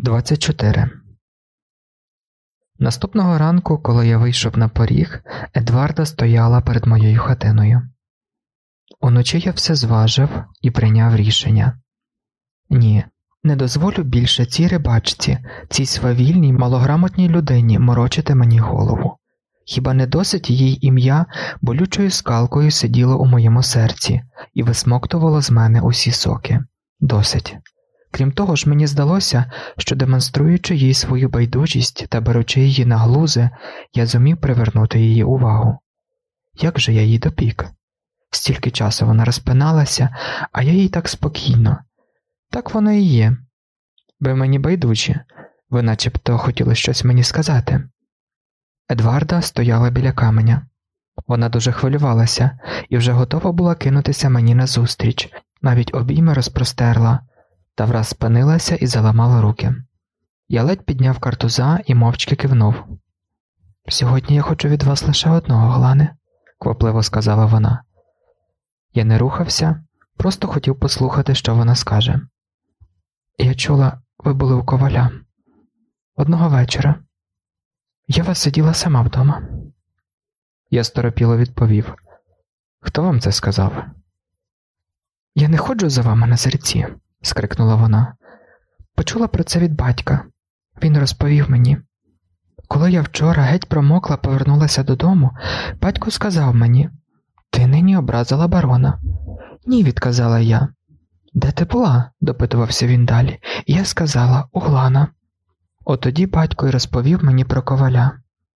24. Наступного ранку, коли я вийшов на поріг, Едварда стояла перед моєю хатиною. Уночі я все зважив і прийняв рішення. Ні, не дозволю більше цій рибачці, цій свавільній, малограмотній людині морочити мені голову. Хіба не досить її ім'я болючою скалкою сиділо у моєму серці і висмоктувало з мене усі соки? Досить. Крім того ж, мені здалося, що демонструючи їй свою байдужість та беручи її на глузи, я зумів привернути її увагу. Як же я їй допік? Стільки часу вона розпиналася, а я їй так спокійно. Так воно і є. Ви мені байдужі, ви начебто хотіли щось мені сказати. Едварда стояла біля каменя. Вона дуже хвилювалася і вже готова була кинутися мені назустріч, навіть обійми розпростерла, та враз спинилася і заламала руки. Я ледь підняв картуза і мовчки кивнув. «Сьогодні я хочу від вас лише одного, Глане», – квапливо сказала вона. Я не рухався, просто хотів послухати, що вона скаже. «Я чула, ви були у Коваля. Одного вечора. Єва сиділа сама вдома». Я сторопіло відповів. «Хто вам це сказав?» «Я не ходжу за вами на зерці», – скрикнула вона. «Почула про це від батька. Він розповів мені. Коли я вчора геть промокла повернулася додому, батько сказав мені: «Ти нині образила барона». «Ні», – відказала я. «Де ти була?» – допитувався він далі. І я сказала: «У Глана». От тоді батько й розповів мені про Коваля.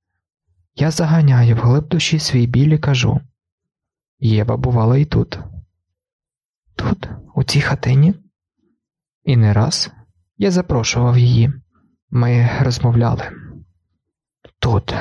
Я заганяю вглиб душі свій біль і кажу: «Єва бувала і тут». «Тут? У цій хатині?» І не раз. Я запрошував її. Ми розмовляли. «Тут».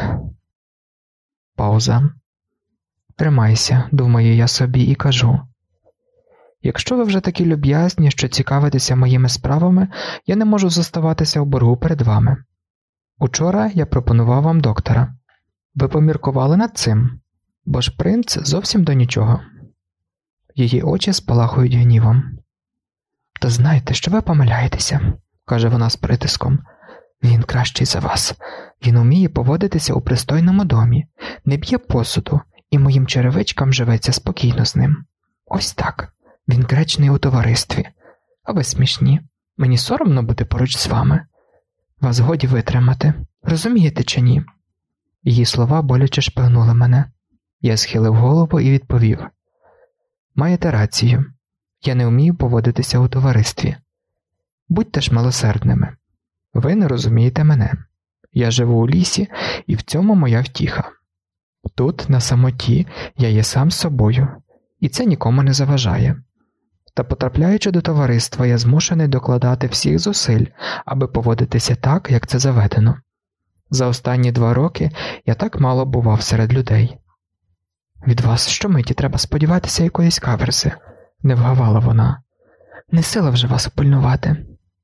Пауза. «Тримайся», – думаю я собі і кажу: «Якщо ви вже такі люб'язні, що цікавитеся моїми справами, я не можу зоставатися в боргу перед вами. Учора я пропонував вам доктора. Ви поміркували над цим? Бо ж принц зовсім до нічого». Її очі спалахують гнівом. «Та знайте, що ви помиляєтеся», – каже вона з притиском. «Він кращий за вас. Він уміє поводитися у пристойному домі, не б'є посуду, і моїм черевичкам живеться спокійно з ним. Ось так. Він гречний у товаристві. А ви смішні. Мені соромно бути поруч з вами. Вас годі витримати. Розумієте чи ні?» Її слова боляче шпигнули мене. Я схилив голову і відповів: «Маєте рацію. Я не вмію поводитися у товаристві. Будьте ж милосердними. Ви не розумієте мене. Я живу у лісі, і в цьому моя втіха. Тут, на самоті, я є сам собою, і це нікому не заважає. Та потрапляючи до товариства, я змушений докладати всіх зусиль, аби поводитися так, як це заведено. За останні 2 роки я так мало бував серед людей». «Від вас щомиті треба сподіватися якоїсь каверси», – не вгавала вона. «Не сила вже вас опильнувати».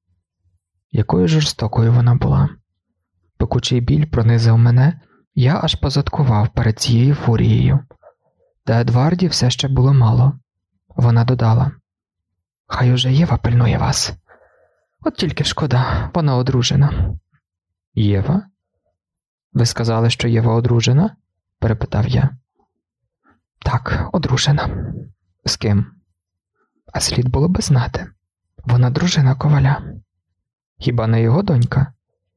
Якою жорстокою вона була. Пекучий біль пронизав мене, я аж позадкував перед цією фурією. Та Едварді все ще було мало. Вона додала: «Хай уже Єва пильнує вас. От тільки шкода, вона одружена». «Єва? Ви сказали, що Єва одружена?» – перепитав я. «Так, одружена». «З ким?» «А слід було би знати. Вона дружина Коваля». «Хіба не його донька?»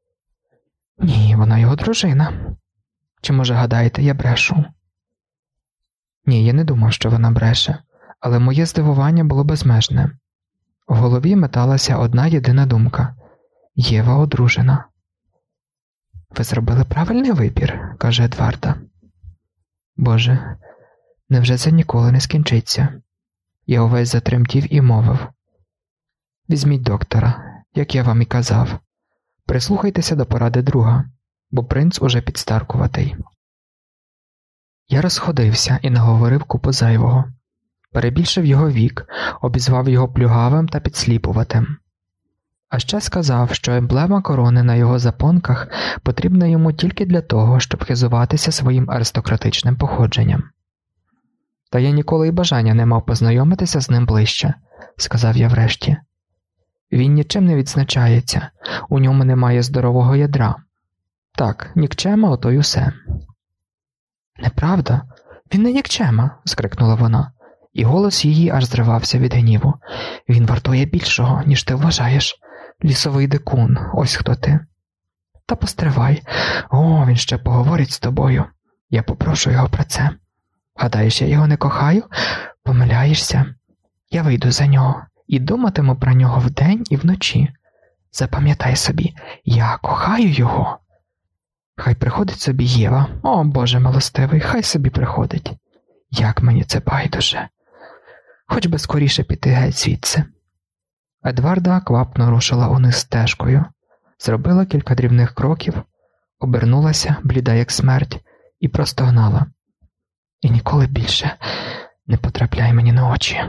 «Ні, вона його дружина. Чи, може, гадаєте, я брешу?» Ні, я не думав, що вона бреше, але моє здивування було безмежне. В голові металася одна єдина думка: Єва одружена. «Ви зробили правильний вибір», – каже Едварда. «Боже, невже це ніколи не скінчиться?» Я увесь затремтів і мовив: «Візьміть доктора, як я вам і казав. Прислухайтеся до поради друга, бо принц уже підстаркуватий». Я розходився і наговорив купу зайвого. Перебільшив його вік, обізвав його плюгавим та підсліпуватим. А ще сказав, що емблема корони на його запонках потрібна йому тільки для того, щоб хизуватися своїм аристократичним походженням. «Та я ніколи й бажання не мав познайомитися з ним ближче», – сказав я врешті. Він нічим не відзначається, у ньому немає здорового ядра. Так, нікчема, ото й усе. Неправда? Він не нікчема, скрикнула вона, і голос її аж зривався від гніву. Він вартує більшого, ніж ти вважаєш. Лісовий дикун, ось хто ти. Та постривай. О, він ще поговорить з тобою. Я попрошу його про це. Гадаєш, я його не кохаю? Помиляєшся. Я вийду за нього і думатиму про нього вдень і вночі. Запам'ятай собі, я кохаю його. Хай приходить собі Єва. О, Боже милостивий, хай собі приходить. Як мені це байдуже. Хоч би скоріше піти геть звідси. Едварда квапно рушила униз стежкою, зробила кілька дрібних кроків, обернулася, бліда як смерть, і простогнала. І ніколи більше не потрапляй мені на очі.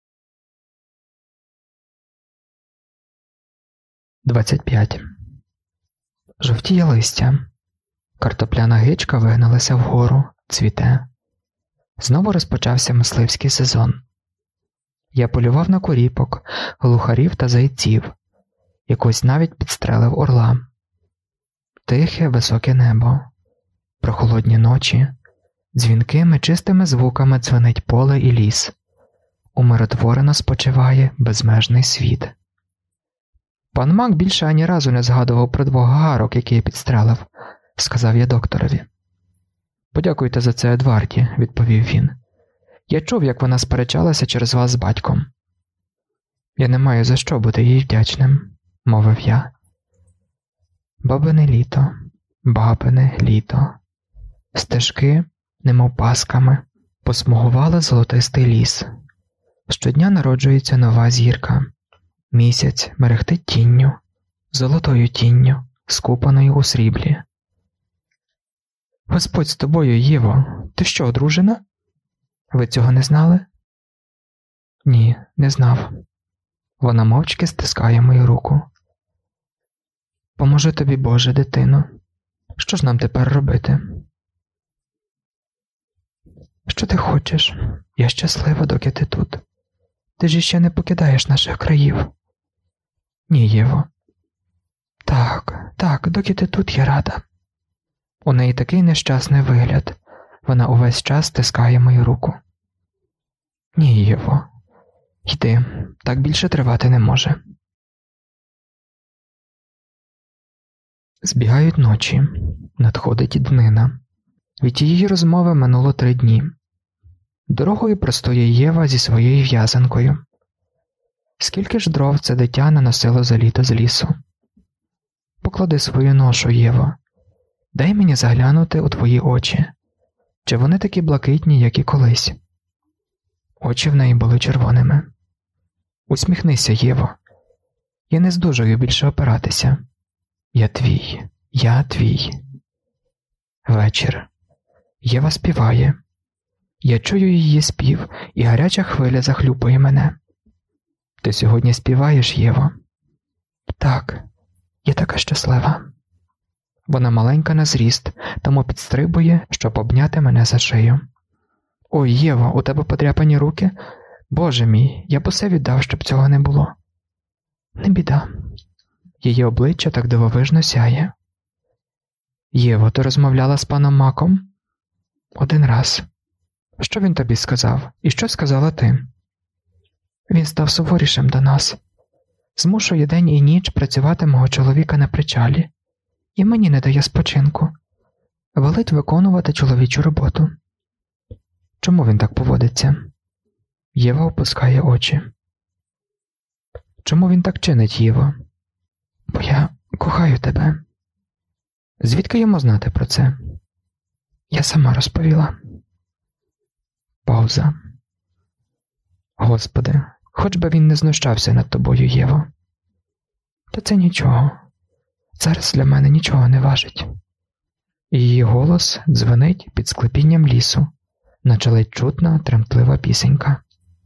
25. Жовтіє листя. Картопляна гичка вигналася вгору, цвіте. Знову розпочався мисливський сезон. Я полював на куріпок, глухарів та зайців. Якось навіть підстрелив орла. Тихе, високе небо. Прохолодні ночі. Дзвінкими, чистими звуками дзвенить поле і ліс. Умиротворено спочиває безмежний світ. Пан Мак більше ані разу не згадував про 2 гарок, які я підстрелив, сказав я докторові. Подякуйте за це Едварді, відповів він. Я чув, як вона сперечалася через вас з батьком. Я не маю за що бути їй вдячним, мовив я. Бабине літо. Стежки, немов пасками, посмугували золотистий ліс. Щодня народжується нова зірка. Місяць мерехтить тінню, золотою тінню, скупаною у сріблі. Господь з тобою, Єво, ти що, одружена? Ви цього не знали? Ні, не знав. Вона мовчки стискає мою руку. Поможи тобі, Боже, дитино. Що ж нам тепер робити? Що ти хочеш? Я щаслива, доки ти тут. Ти ж іще не покидаєш наших країв. Ні, Єво. Так, доки ти тут, я рада. У неї такий нещасний вигляд. Вона увесь час стискає мою руку. Ні, Єво. Йди, так більше тривати не може. Збігають ночі. Надходить днина. Від її розмови минуло 3 дні. Дорогою простоє Єва зі своєю в'язанкою. Скільки ж дров це дитя наносило за літо з лісу? Поклади свою ношу, Єво. Дай мені заглянути у твої очі. Чи вони такі блакитні, як і колись? Очі в неї були червоними. Усміхнися, Єво. Я не здужую більше опиратися. Я твій. Вечір. Єва співає. Я чую її спів, і гаряча хвиля захлюпує мене. Ти сьогодні співаєш, Єво? Так, я така щаслива. Вона маленька на зріст, тому підстрибує, щоб обняти мене за шию. Ой, Єво, у тебе подряпані руки? Боже мій, я б усе віддав, щоб цього не було. Не біда. Її обличчя так дивовижно сяє. Єво, ти розмовляла з паном Маком? 1 раз. Що він тобі сказав? І що сказала ти? Він став суворішим до нас. Змушує день і ніч працювати мого чоловіка на причалі. І мені не дає спочинку. Велить виконувати чоловічу роботу. Чому він так поводиться? Єва опускає очі. Чому він так чинить, Єво? Бо я кохаю тебе. Звідки йому знати про це? Я сама розповіла. Пауза. Господи, хоч би він не знущався над тобою, Єво. Та це нічого. Зараз для мене нічого не важить. Її голос дзвенить під склепінням лісу, наче ледь чутна, тремтлива пісенька.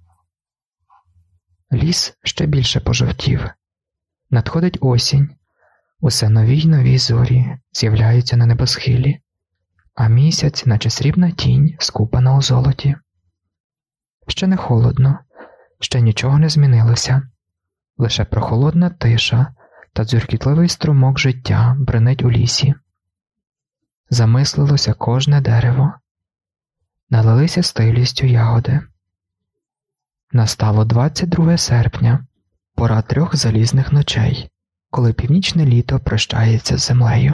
Ліс ще більше пожовтів. Надходить осінь. Усе нові й нові зорі з'являються на небосхилі, а місяць, наче срібна тінь, скупана у золоті. Ще не холодно, ще нічого не змінилося. Лише прохолодна тиша та дзюркітливий струмок життя бринить у лісі. Замислилося кожне дерево. Налилися стиглістю ягоди. Настало 22 серпня, пора 3 залізних ночей, коли північне літо прощається з землею.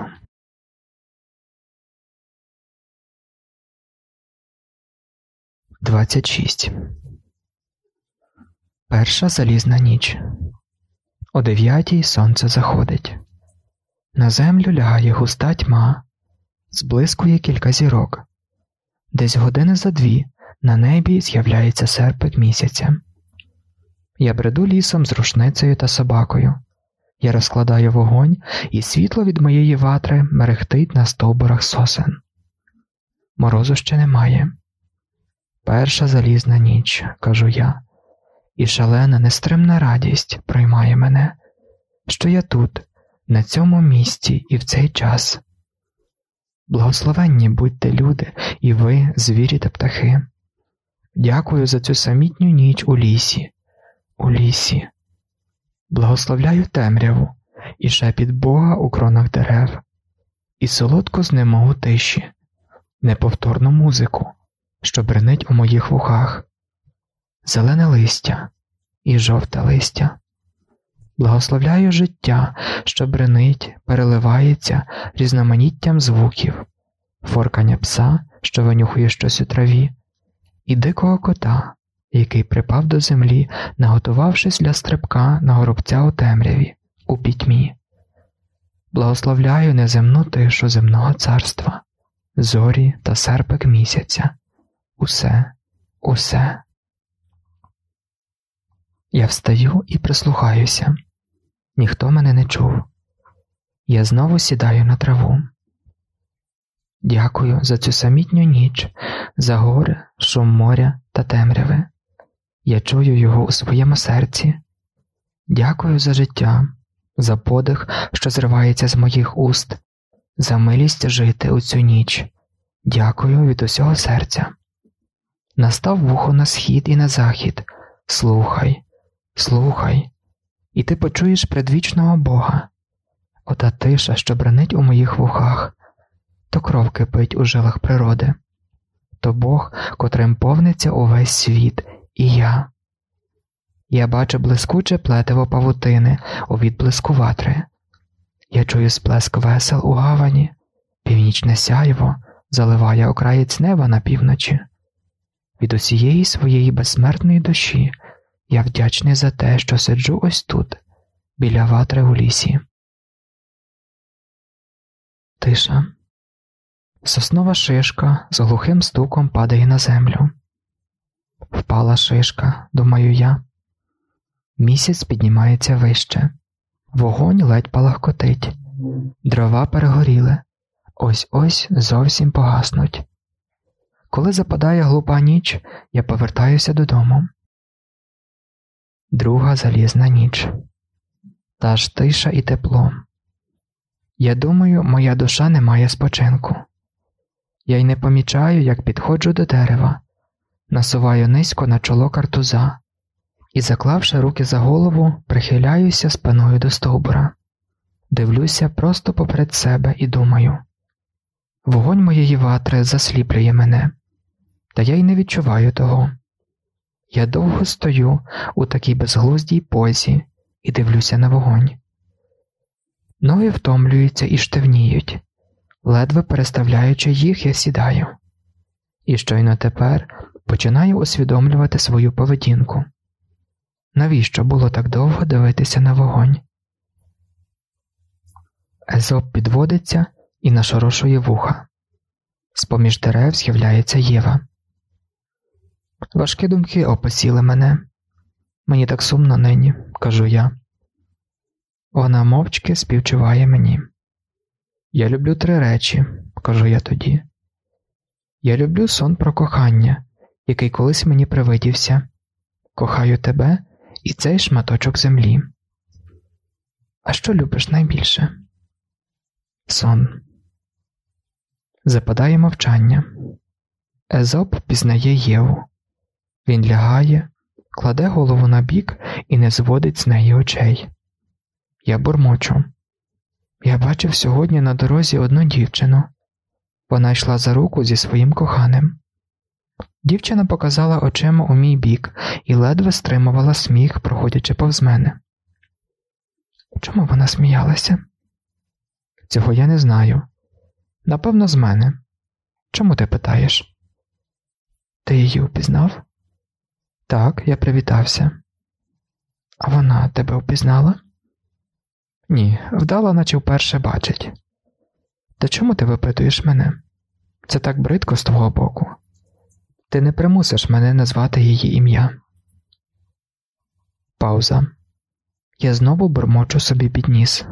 Перша залізна ніч. О 9:00 сонце заходить. На землю лягає густа тьма, зблискує кілька зірок. Десь години за 2 на небі з'являється серпик місяця. Я бреду лісом з рушницею та собакою. Я розкладаю вогонь, і світло від моєї ватри мерехтить на стовбурах сосен. Морозу ще немає. Перша залізна ніч, кажу я, і шалена, нестримна радість приймає мене, що я тут, на цьому місці і в цей час. Благословенні будьте люди, і ви, звірі та птахи. Дякую за цю самітню ніч у лісі, у лісі. Благословляю темряву і шепіт Бога у кронах дерев, і солодку знемогу тиші, неповторну музику, що бринить у моїх вухах, зелене листя і жовте листя. Благословляю життя, що бринить, переливається різноманіттям звуків, форкання пса, що винюхує щось у траві, і дикого кота, який припав до землі, наготувавшись для стрибка на горобця у темряві, у пітьмі. Благословляю неземну тишу земного царства, зорі та серпик місяця. Усе, усе. Я встаю і прислухаюся. Ніхто мене не чув. Я знову сідаю на траву. Дякую за цю самітню ніч, за гори, шум моря та темряви. Я чую його у своєму серці. Дякую за життя, за подих, що зривається з моїх уст, за милість жити у цю ніч. Дякую від усього серця. Настав вухо на схід і на захід. Слухай, слухай, і ти почуєш предвічного Бога. Ота тиша, що бренить у моїх вухах, то кров кипить у жилах природи, то Бог, котрим повниться увесь світ, і я. Я бачу блискуче плетиво павутини у відблиску ватри. Я чую сплеск весел у гавані, північне сяйво заливає окраєць неба на півночі. Від усієї своєї безсмертної душі я вдячний за те, що сиджу ось тут, біля ватри у лісі. Тиша. Соснова шишка з глухим стуком падає на землю. Впала шишка, думаю я. Місяць піднімається вище. Вогонь ледь палахкотить. Дрова перегоріли. Ось-ось зовсім погаснуть. Коли западає глупа ніч, я повертаюся додому. Друга залізна ніч. Та ж тиша і тепло. Я думаю, моя душа не має спочинку. Я й не помічаю, як підходжу до дерева, насуваю низько на чоло картуза і, заклавши руки за голову, прихиляюся спиною до стовбура. Дивлюся просто поперед себе і думаю. Вогонь моєї ватри засліплює мене, та я й не відчуваю того. Я довго стою у такій безглуздій позі і дивлюся на вогонь. Ноги втомлюються і штивніють. Ледве переставляючи їх, я сідаю. І щойно тепер починаю усвідомлювати свою поведінку. Навіщо було так довго дивитися на вогонь? Езоп підводиться і нашорошує вуха. З-поміж дерев з'являється Єва. Важкі думки опосіли мене. Мені так сумно нині, кажу я. Вона мовчки співчуває мені. Я люблю 3 речі, кажу я тоді. Я люблю сон про кохання, який колись мені привидівся. Кохаю тебе і цей шматочок землі. А що любиш найбільше? Сон. Западає мовчання. Езоп пізнає Єву. Він лягає, кладе голову на бік і не зводить з неї очей. Я бурмочу. Я бачив сьогодні на дорозі одну дівчину. Вона йшла за руку зі своїм коханим. Дівчина показала очима у мій бік і ледве стримувала сміх, проходячи повз мене. Чому вона сміялася? Цього я не знаю. Напевно, з мене. Чому ти питаєш? Ти її впізнав? Так, я привітався. А вона тебе впізнала? Ні, вдала, наче вперше бачить. Та чому ти випитуєш мене? Це так бридко з твого боку. Ти не примусиш мене назвати її ім'я. Пауза. Я знову бурмочу собі під ніс.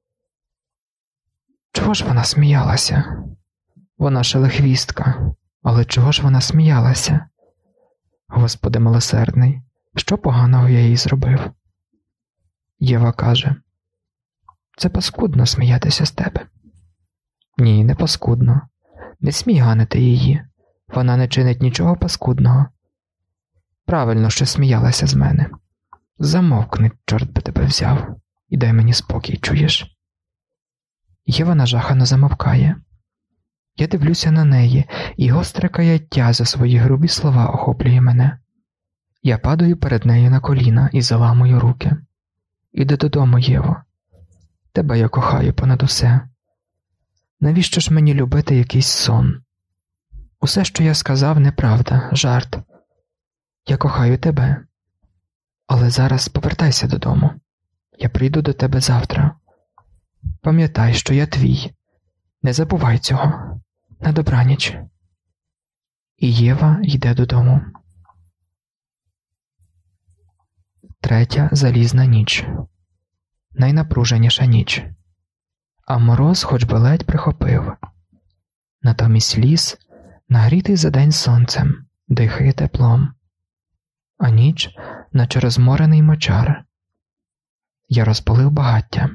Чого ж вона сміялася? Вона шелехвістка. Але чого ж вона сміялася? Господи милосердний, що поганого я їй зробив? Єва каже, це паскудно сміятися з тебе. Ні, не паскудно. Не смій ганити її. Вона не чинить нічого паскудного. Правильно, що сміялася з мене. Замовкни, чорт би тебе взяв, і дай мені спокій, чуєш? Єва нажахано замовкає. Я дивлюся на неї, і гостре каяття за свої грубі слова охоплює мене. Я падаю перед нею на коліна і заламую руки. Іди додому, Єво. Тебе я кохаю понад усе. Навіщо ж мені любити якийсь сон? Усе, що я сказав, неправда, жарт. Я кохаю тебе. Але зараз повертайся додому. Я прийду до тебе завтра. Пам'ятай, що я твій. Не забувай цього. На добраніч. І Єва йде додому. 3 залізна ніч. Найнапруженіша ніч. А мороз хоч би ледь прихопив. Натомість ліс, нагрітий за день сонцем, дихає теплом. А ніч, наче розморений мочар. Я розпалив багаття.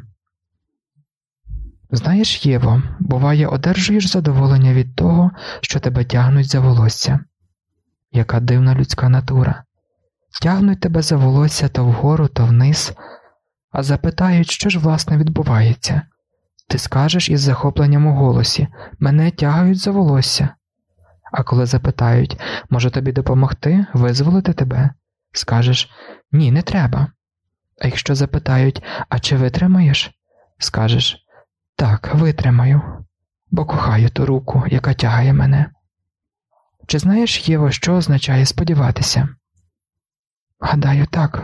Знаєш, Єво, буває, одержуєш задоволення від того, що тебе тягнуть за волосся. Яка дивна людська натура. Тягнуть тебе за волосся то вгору, то вниз, а запитають, що ж власне відбувається. Ти скажеш із захопленням у голосі: «Мене тягають за волосся». А коли запитають: «Може тобі допомогти, визволити тебе?» Скажеш: «Ні, не треба». А якщо запитають: «А чи витримаєш?» Скажеш: «Так, витримаю, бо кохаю ту руку, яка тягає мене». Чи знаєш, Єво, що означає сподіватися? Гадаю, так.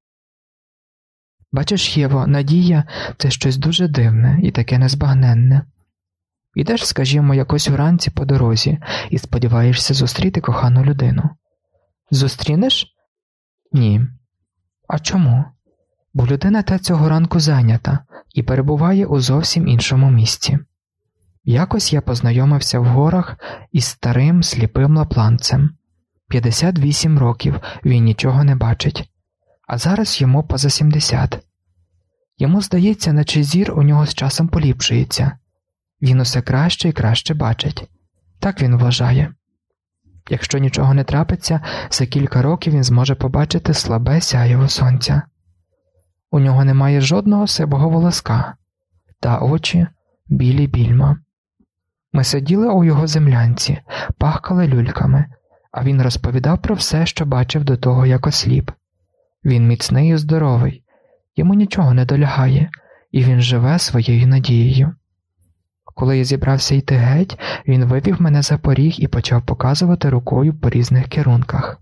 Бачиш, Єво, надія – це щось дуже дивне і таке незбагненне. Ідеш, скажімо, якось вранці по дорозі і сподіваєшся зустріти кохану людину. Зустрінеш? Ні. А чому? Бо людина та цього ранку зайнята і перебуває у зовсім іншому місці. Якось я познайомився в горах із старим сліпим лапландцем. 58 років він нічого не бачить, а зараз йому поза 70. Йому здається, наче зір у нього з часом поліпшується. Він усе краще і краще бачить. Так він вважає. Якщо нічого не трапиться, за кілька років він зможе побачити слабе сяєво сонця. У нього немає жодного сивого волоска, та очі білі більма. Ми сиділи у його землянці, пахкали люльками, а він розповідав про все, що бачив до того, як осліп. Він міцний і здоровий, йому нічого не долягає, і він живе своєю надією. Коли я зібрався йти геть, він вивів мене за поріг і почав показувати рукою по різних керунках.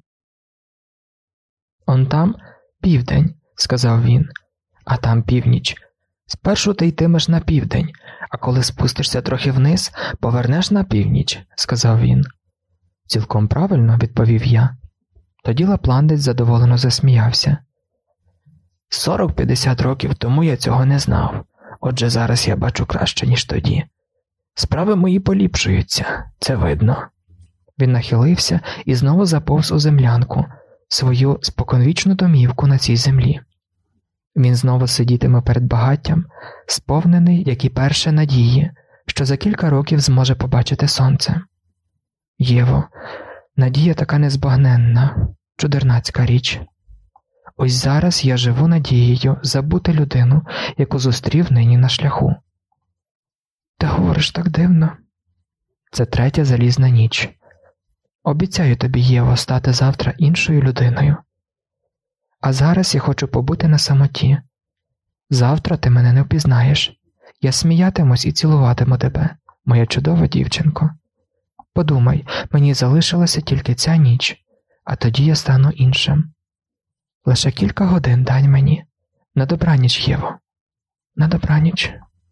«Он там південь», – сказав він, – «а там північ. Спершу ти йтимеш на південь, а коли спустишся трохи вниз, повернеш на північ», – сказав він. «Цілком правильно», – відповів я. Тоді лапландець задоволено засміявся. 40-50 років тому я цього не знав, отже зараз я бачу краще, ніж тоді. Справи мої поліпшуються, це видно». Він нахилився і знову заповз у землянку, свою споконвічну домівку на цій землі. Він знову сидітиме перед багаттям, сповнений, як і перше, надії, що за кілька років зможе побачити сонце. Єво, надія така незбагненна, чудернацька річ. Ось зараз я живу надією забути людину, яку зустрів нині на шляху. Ти говориш так дивно. Це третя залізна ніч. Обіцяю тобі, Єво, стати завтра іншою людиною. А зараз я хочу побути на самоті. Завтра ти мене не впізнаєш. Я сміятимусь і цілуватиму тебе, моя чудова дівчинко. Подумай, мені залишилася тільки ця ніч, а тоді я стану іншим. Лише кілька годин дай мені. На добраніч, Єво. На добраніч.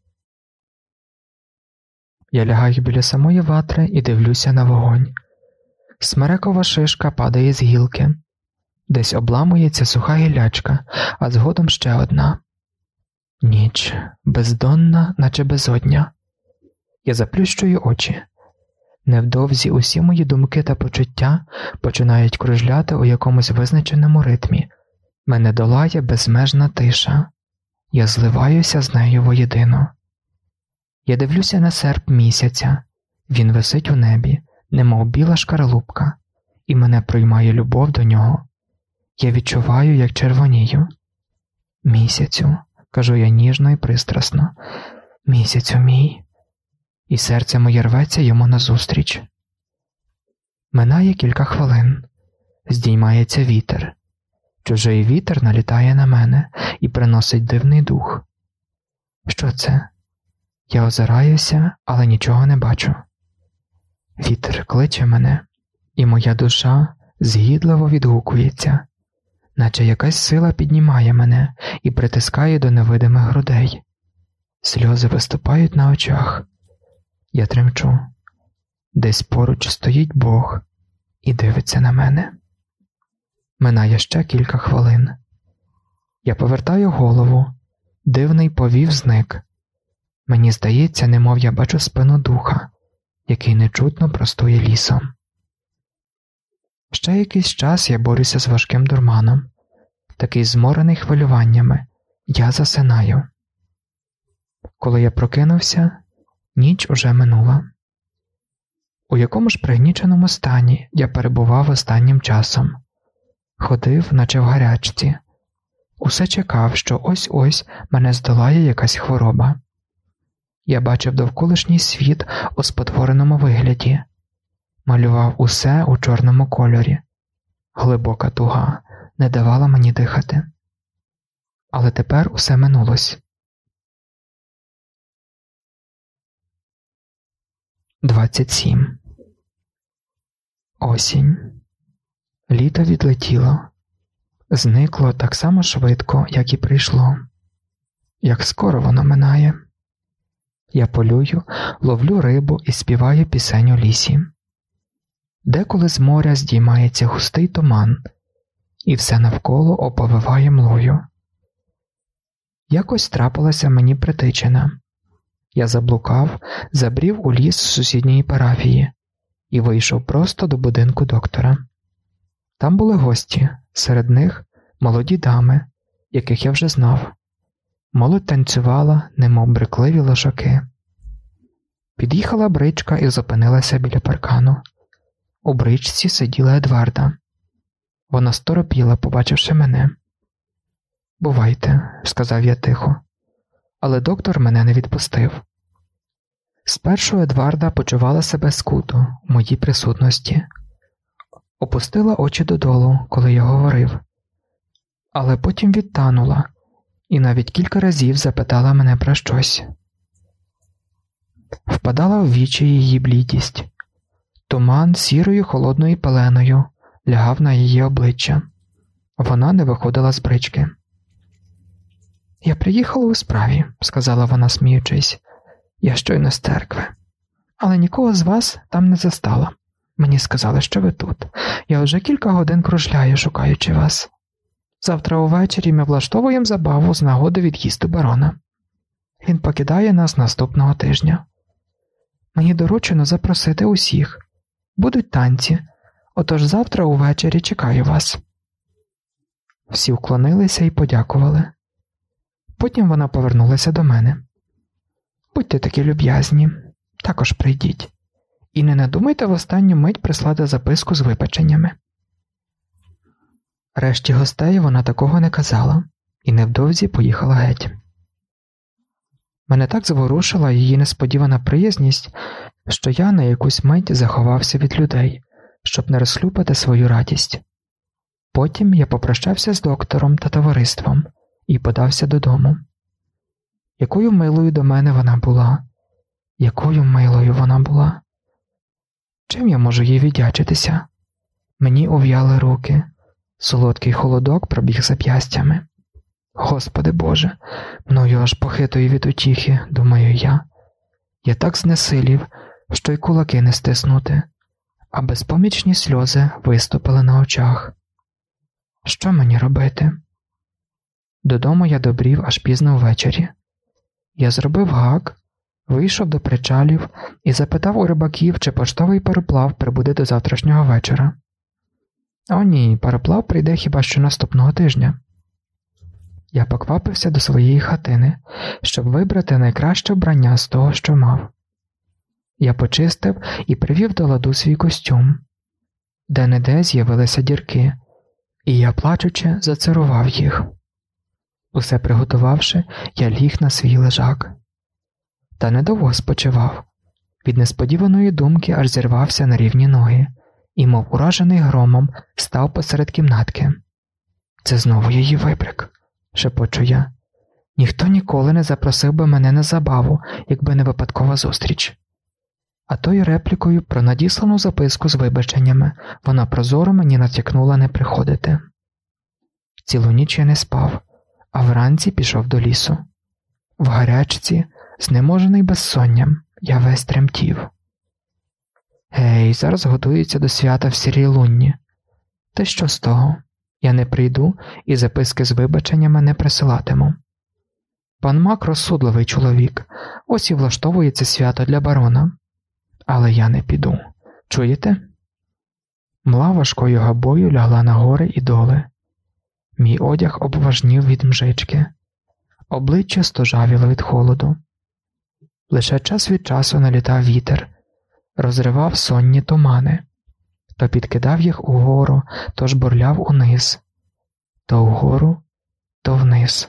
Я лягаю біля самої ватри і дивлюся на вогонь. Смерекова шишка падає з гілки. Десь обламується суха гіллячка, а згодом ще одна. Ніч, бездонна, наче безодня. Я заплющую очі. Невдовзі усі мої думки та почуття починають кружляти у якомусь визначеному ритмі. Мене долає безмежна тиша. Я зливаюся з нею воєдино. Я дивлюся на серп місяця. Він висить у небі, немов біла шкаралупка, і мене приймає любов до нього. Я відчуваю, як червонію. Місяцю, кажу я ніжно і пристрасно, місяцю мій. І серце моє рветься йому назустріч. Минає кілька хвилин. Здіймається вітер. Чужий вітер налітає на мене і приносить дивний дух. Що це? Я озираюся, але нічого не бачу. Вітер кличе мене, і моя душа згідливо відгукується, наче якась сила піднімає мене і притискає до невидимих грудей. Сльози виступають на очах. Я тремчу. Десь поруч стоїть Бог і дивиться на мене. Минає ще кілька хвилин. Я повертаю голову. Дивний повів зник. Мені здається, немов я бачу спину духа, який нечутно простує лісом. Ще якийсь час я борюся з важким дурманом. Такий зморений хвилюваннями, я засинаю. Коли я прокинувся, ніч уже минула. У якому ж пригніченому стані я перебував останнім часом. Ходив, наче в гарячці. Усе чекав, що ось-ось мене здолає якась хвороба. Я бачив довколишній світ у спотвореному вигляді. Малював усе у чорному кольорі. Глибока туга не давала мені дихати. Але тепер усе минулось. 27. Осінь. Літо відлетіло. Зникло так само швидко, як і прийшло. Як скоро воно минає. Я полюю, ловлю рибу і співаю пісень у лісі. Деколи з моря здіймається густий туман, і все навколо оповиває млою. Якось трапилася мені притичина. Я заблукав, забрів у ліс сусідньої парафії і вийшов просто до будинку доктора. Там були гості, серед них молоді дами, яких я вже знав. Молодь танцювала, немов брикливі лошаки. Під'їхала бричка і зупинилася біля паркану. У бричці сиділа Едварда. Вона сторопіла, побачивши мене. «Бувайте», – сказав я тихо. Але доктор мене не відпустив. Спершу Едварда почувала себе скуто в моїй присутності. Опустила очі додолу, коли я говорив. Але потім відтанула і навіть кілька разів запитала мене про щось. Впадала в вічі її блідість. Туман сірою холодною пеленою лягав на її обличчя. Вона не виходила з брички. «Я приїхала у справі», – сказала вона, сміючись. «Я щойно з церкви. Але нікого з вас там не застала. Мені сказали, що ви тут. Я вже кілька годин кружляю, шукаючи вас. Завтра увечері ми влаштовуємо забаву з нагоди від'їзду барона. Він покидає нас наступного тижня. Мені доручено запросити усіх. Будуть танці, отож завтра увечері чекаю вас». Всі вклонилися і подякували. Потім вона повернулася до мене. «Будьте такі люб'язні, також прийдіть. І не надумайте в останню мить прислати записку з вибаченнями». Решті гостей вона такого не казала, і невдовзі поїхала геть. Мене так зворушила її несподівана приязність, що я на якусь мить заховався від людей, щоб не розхлюпати свою радість. Потім я попрощався з доктором та товариством і подався додому. Якою милою до мене вона була, якою милою вона була. Чим я можу їй віддячитися? Мені ув'яли руки, солодкий холодок пробіг зап'ястями. Господи Боже, мною аж похитує від утіхи, думаю я. Я так знесилів, що й кулаки не стиснути, а безпомічні сльози виступили на очах. Що мені робити? Додому я добрів аж пізно ввечері. Я зробив гак, вийшов до причалів і запитав у рибаків, чи поштовий пароплав прибуде до завтрашнього вечора. О ні, пароплав прийде хіба що наступного тижня. Я поквапився до своєї хатини, щоб вибрати найкраще вбрання з того, що мав. Я почистив і привів до ладу свій костюм. Де-не-де з'явилися дірки, і я, плачучи, зацарував їх. Усе приготувавши, я ліг на свій лежак. Та недовго спочивав. Від несподіваної думки аж зірвався на рівні ноги і, мов уражений громом, став посеред кімнатки. Це знову її вибрик, шепочу я. Ніхто ніколи не запросив би мене на забаву, якби не випадкова зустріч. А тою реплікою про надіслану записку з вибаченнями вона прозоро мені натякнула не приходити. Цілу ніч я не спав, а вранці пішов до лісу. В гарячці, знеможений безсонням, я весь тремтів. Гей, зараз готуються до свята в Сірій Лунні. Та що з того? Я не прийду і записки з вибаченнями не присилатиму. Пан Мак розсудливий чоловік, ось і влаштовує це свято для барона. Але я не піду. Чуєте? Мла важкою габою лягла на гори і доли. Мій одяг обважнів від мжички. Обличчя стожавіло від холоду. Лише час від часу налітав вітер, розривав сонні тумани, то підкидав їх угору, то жбурляв униз, то вгору, то вниз.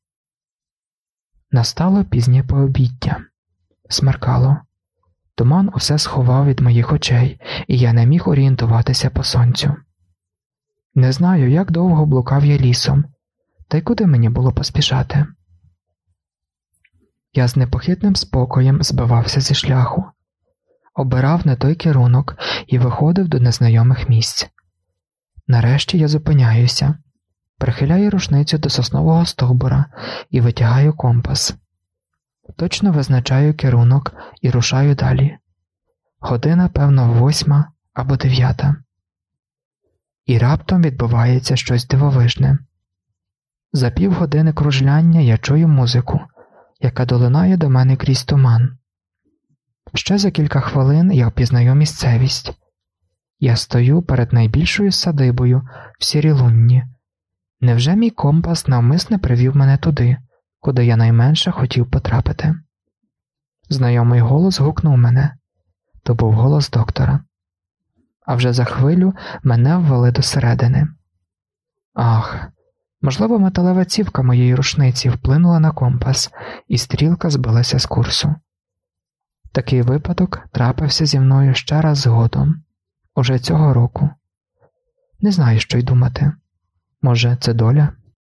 Настало пізнє пообіддя. Смеркало. Туман усе сховав від моїх очей, і я не міг орієнтуватися по сонцю. Не знаю, як довго блукав я лісом, та й куди мені було поспішати. Я з непохитним спокоєм збивався зі шляху, обирав не той керунок і виходив до незнайомих місць. Нарешті я зупиняюся, прихиляю рушницю до соснового стовбура і витягаю компас. Точно визначаю керунок і рушаю далі. Година, певно, 8 або 9. І раптом відбувається щось дивовижне. За півгодини кружляння я чую музику, яка долинає до мене крізь туман. Ще за кілька хвилин я впізнаю місцевість. Я стою перед найбільшою садибою в Сірій Лунні. Невже мій компас навмисне привів мене туди, куди я найменше хотів потрапити? Знайомий голос гукнув мене. То був голос доктора. А вже за хвилю мене ввели досередини. Ах, можливо, металева цівка моєї рушниці вплинула на компас, і стрілка збилася з курсу. Такий випадок трапився зі мною ще раз згодом, уже цього року. Не знаю, що й думати. Може, це доля?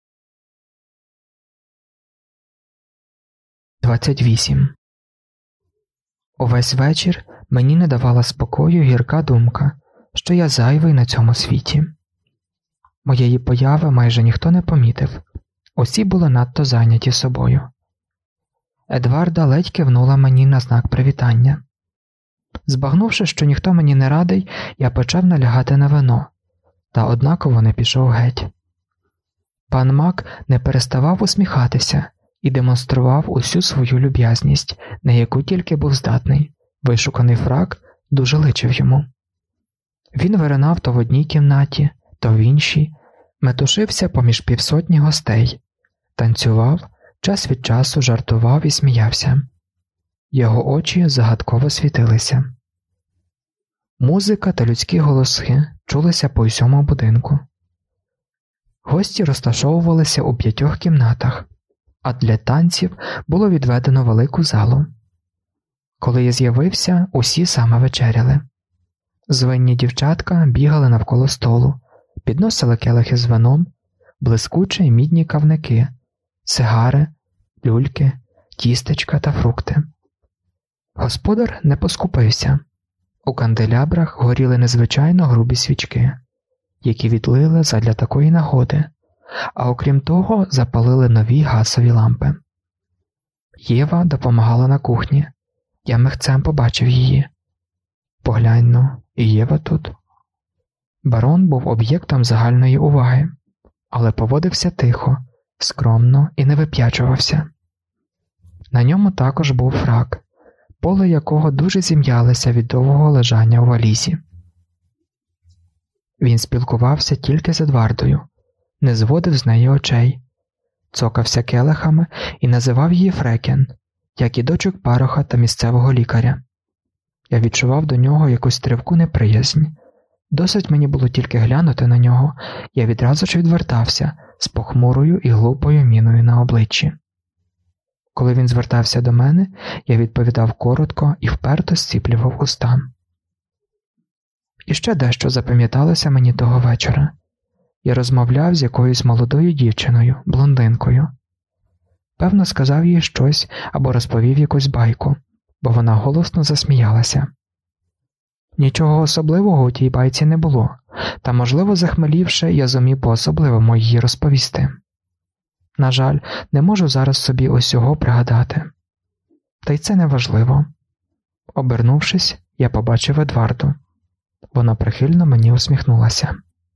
28. Увесь вечір мені не давала спокою гірка думка, що я зайвий на цьому світі. Моєї появи майже ніхто не помітив, усі були надто зайняті собою. Едварда ледь кивнула мені на знак привітання. Збагнувши, що ніхто мені не радий, я почав налягати на вино, та однаково не пішов геть. Пан Мак не переставав усміхатися і демонстрував усю свою люб'язність, на яку тільки був здатний. Вишуканий фрак дуже личив йому. Він виринав то в одній кімнаті, то в іншій, метушився поміж півсотні гостей, танцював, час від часу жартував і сміявся. Його очі загадково світилися. Музика та людські голоси чулися по всьому будинку. Гості розташовувалися у 5 кімнатах, а для танців було відведено велику залу. Коли я з'явився, усі саме вечеряли. Звинні дівчатка бігали навколо столу, підносили келихи з вином, блискучі мідні кавники, сигари, люльки, тістечка та фрукти. Господар не поскупився. У канделябрах горіли незвичайно грубі свічки, які відлили задля такої нагоди, а окрім того запалили нові газові лампи. Єва допомагала на кухні. Я михцем побачив її. Поглянь-но, і Єва тут. Барон був об'єктом загальної уваги, але поводився тихо, скромно і не вип'ячувався. На ньому також був фрак, поле якого дуже зім'ялися від довгого лежання у валізі. Він спілкувався тільки з Едвардою, не зводив з неї очей, цокався келихами і називав її Фрекен, як і дочок пароха та місцевого лікаря. Я відчував до нього якусь тривку неприязнь. Досить мені було тільки глянути на нього, я відразу ж відвертався з похмурою і глупою міною на обличчі. Коли він звертався до мене, я відповідав коротко і вперто зціплював уста. І ще дещо запам'яталося мені того вечора. Я розмовляв з якоюсь молодою дівчиною, блондинкою. Певно, сказав їй щось або розповів якусь байку, бо вона голосно засміялася. Нічого особливого у тій байці не було, та, можливо, захмелівши, я зумів по-особливому її розповісти. На жаль, не можу зараз собі усього пригадати. Та й це не важливо. Обернувшись, я побачив Едварду. Вона прихильно мені усміхнулася.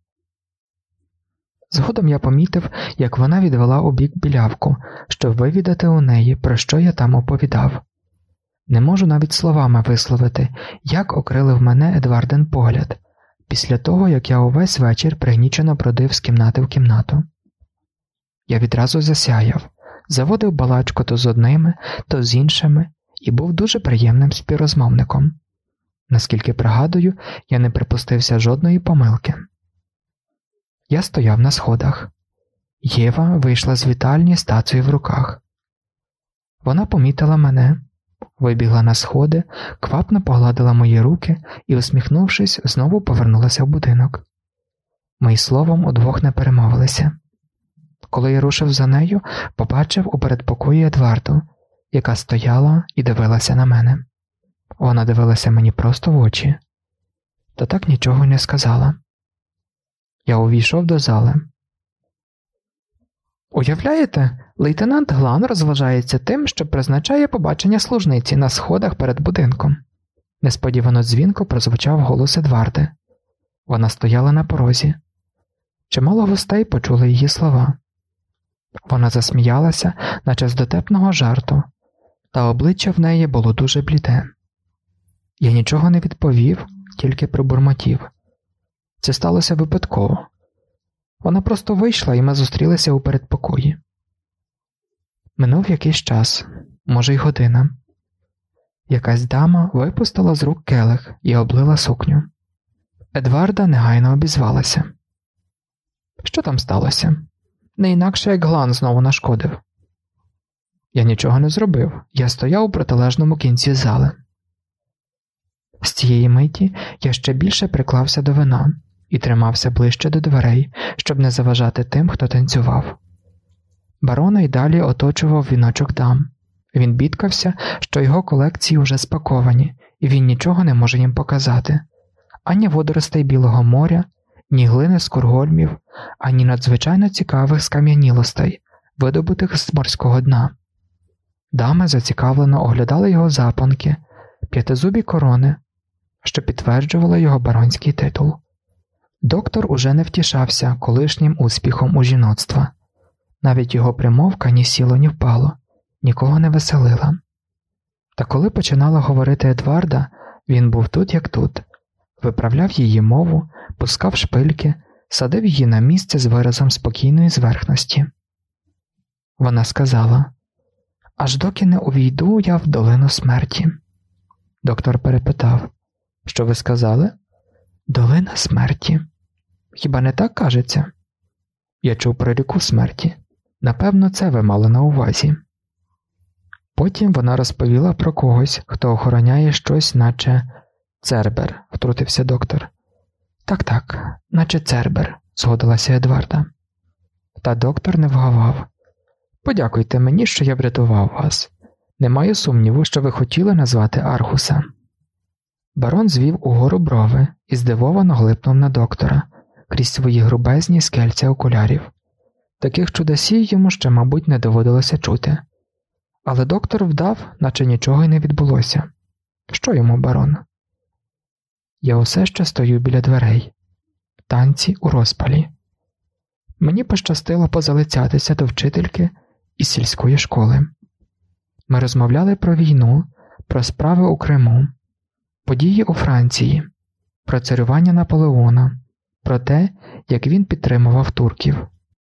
Згодом я помітив, як вона відвела у бік білявку, щоб вивідати у неї, про що я там оповідав. Не можу навіть словами висловити, як окрилив мене Едвардин погляд, після того, як я увесь вечір пригнічено бродив з кімнати в кімнату. Я відразу засяяв, заводив балачку то з одними, то з іншими і був дуже приємним співрозмовником. Наскільки пригадую, я не припустився жодної помилки. Я стояв на сходах. Єва вийшла з вітальні з тацею в руках. Вона помітила мене, вибігла на сходи, квапно погладила мої руки і, усміхнувшись, знову повернулася в будинок. Ми й словом удвох не перемовилися. Коли я рушив за нею, побачив у передпокої Едварду, яка стояла і дивилася на мене. Вона дивилася мені просто в очі, та так нічого й не сказала. Я увійшов до зали. Уявляєте, лейтенант Глан розважається тим, що призначає побачення служниці на сходах перед будинком. Несподівано дзвінко прозвучав голос Едварди. Вона стояла на порозі. Чимало гостей почули її слова. Вона засміялася, наче з дотепного жарту, та обличчя в неї було дуже бліде. Я нічого не відповів, тільки пробурмотів. Це сталося випадково. Вона просто вийшла, і ми зустрілися у передпокої. Минув якийсь час, може й година. Якась дама випустила з рук келих і облила сукню. Едварда негайно обізвалася. Що там сталося? Не інакше, як Глан знову нашкодив. Я нічого не зробив, я стояв у протилежному кінці зали. З цієї миті я ще більше приклався до вина і тримався ближче до дверей, щоб не заважати тим, хто танцював. Барона й далі оточував віночок дам. Він бідкався, що його колекції вже спаковані, і він нічого не може їм показати. Ані водоростей Білого моря, ні глини з Кургольмів, ані надзвичайно цікавих скам'янілостей, видобутих з морського дна. Дами зацікавлено оглядали його запонки, п'ятизубі корони, що підтверджували його баронський титул. Доктор уже не втішався колишнім успіхом у жіноцтва. Навіть його примовка ні сіло, ні впало, нікого не веселила. Та коли починала говорити Едварда, він був тут як тут, виправляв її мову, пускав шпильки, садив її на місце з виразом спокійної зверхності. Вона сказала: «Аж доки не увійду я в долину смерті». Доктор перепитав: «Що ви сказали?» «Долина смерті. Хіба не так кажеться?» Я чув про ріку смерті. Напевно, це ви мали на увазі. Потім вона розповіла про когось, хто охороняє щось, наче Цербер, втрутився доктор. Так, наче Цербер, згодилася Едварда. Та доктор не вгавав. Подякуйте мені, що я врятував вас. Не маю сумніву, що ви хотіли назвати Архуса. Барон звів угору брови і здивовано глипнув на доктора крізь свої грубезні скельця окулярів. Таких чудесів йому ще, мабуть, не доводилося чути. Але доктор вдав, наче нічого й не відбулося. Що йому, барон? Я усе ще стою біля дверей. Танці у розпалі. Мені пощастило позалицятися до вчительки із сільської школи. Ми розмовляли про війну, про справи у Криму, події у Франції, про царювання Наполеона, про те, як він підтримував турків.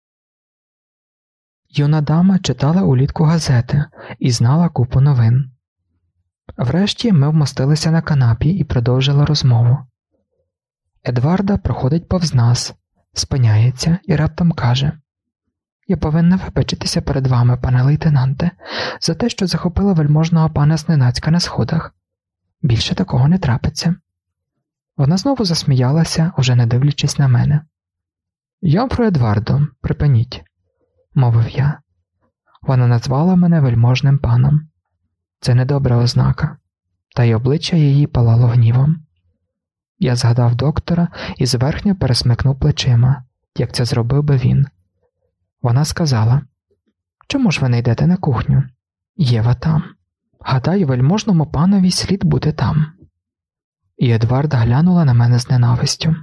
Юна дама читала улітку газети і знала купу новин. Врешті ми вмостилися на канапі і продовжили розмову. Едварда проходить повз нас, спиняється і раптом каже: «Я повинна вибачитися перед вами, пане лейтенанте, за те, що захопила вельможного пана зненацька на сходах. Більше такого не трапиться». Вона знову засміялася, уже не дивлячись на мене. «Йомфру Едвардо, припиніть», – мовив я. Вона назвала мене вельможним паном. Це недобра ознака, та й обличчя її палало гнівом. Я згадав доктора і зверхньо пересмикнув плечима, як це зробив би він. Вона сказала: «Чому ж ви не йдете на кухню? Єва там. Гадаю, вельможному панові слід бути там». І Едварда глянула на мене з ненавистю.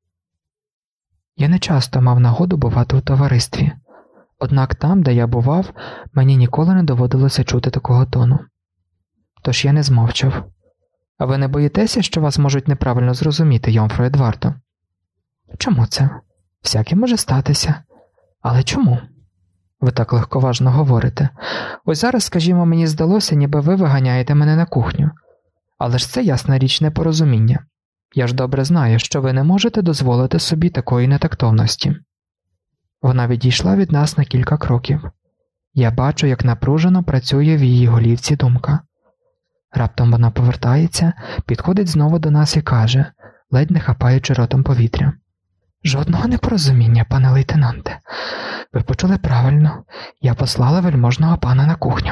Я не часто мав нагоду бувати у товаристві, однак там, де я бував, мені ніколи не доводилося чути такого тону. Тож я не змовчав. «А ви не боїтеся, що вас можуть неправильно зрозуміти, Йомфру Едвардо?» «Чому це? Всяке може статися. Але чому?» «Ви так легковажно говорите. Ось зараз, скажімо, мені здалося, ніби ви виганяєте мене на кухню. Але ж це, ясна річ, непорозуміння. Я ж добре знаю, що ви не можете дозволити собі такої нетактовності». Вона відійшла від нас на кілька кроків. Я бачу, як напружено працює в її голівці думка. Раптом вона повертається, підходить знову до нас і каже, ледь не хапаючи ротом повітря: «Жодного непорозуміння, пане лейтенанте. Ви почули правильно. Я послала вельможного пана на кухню».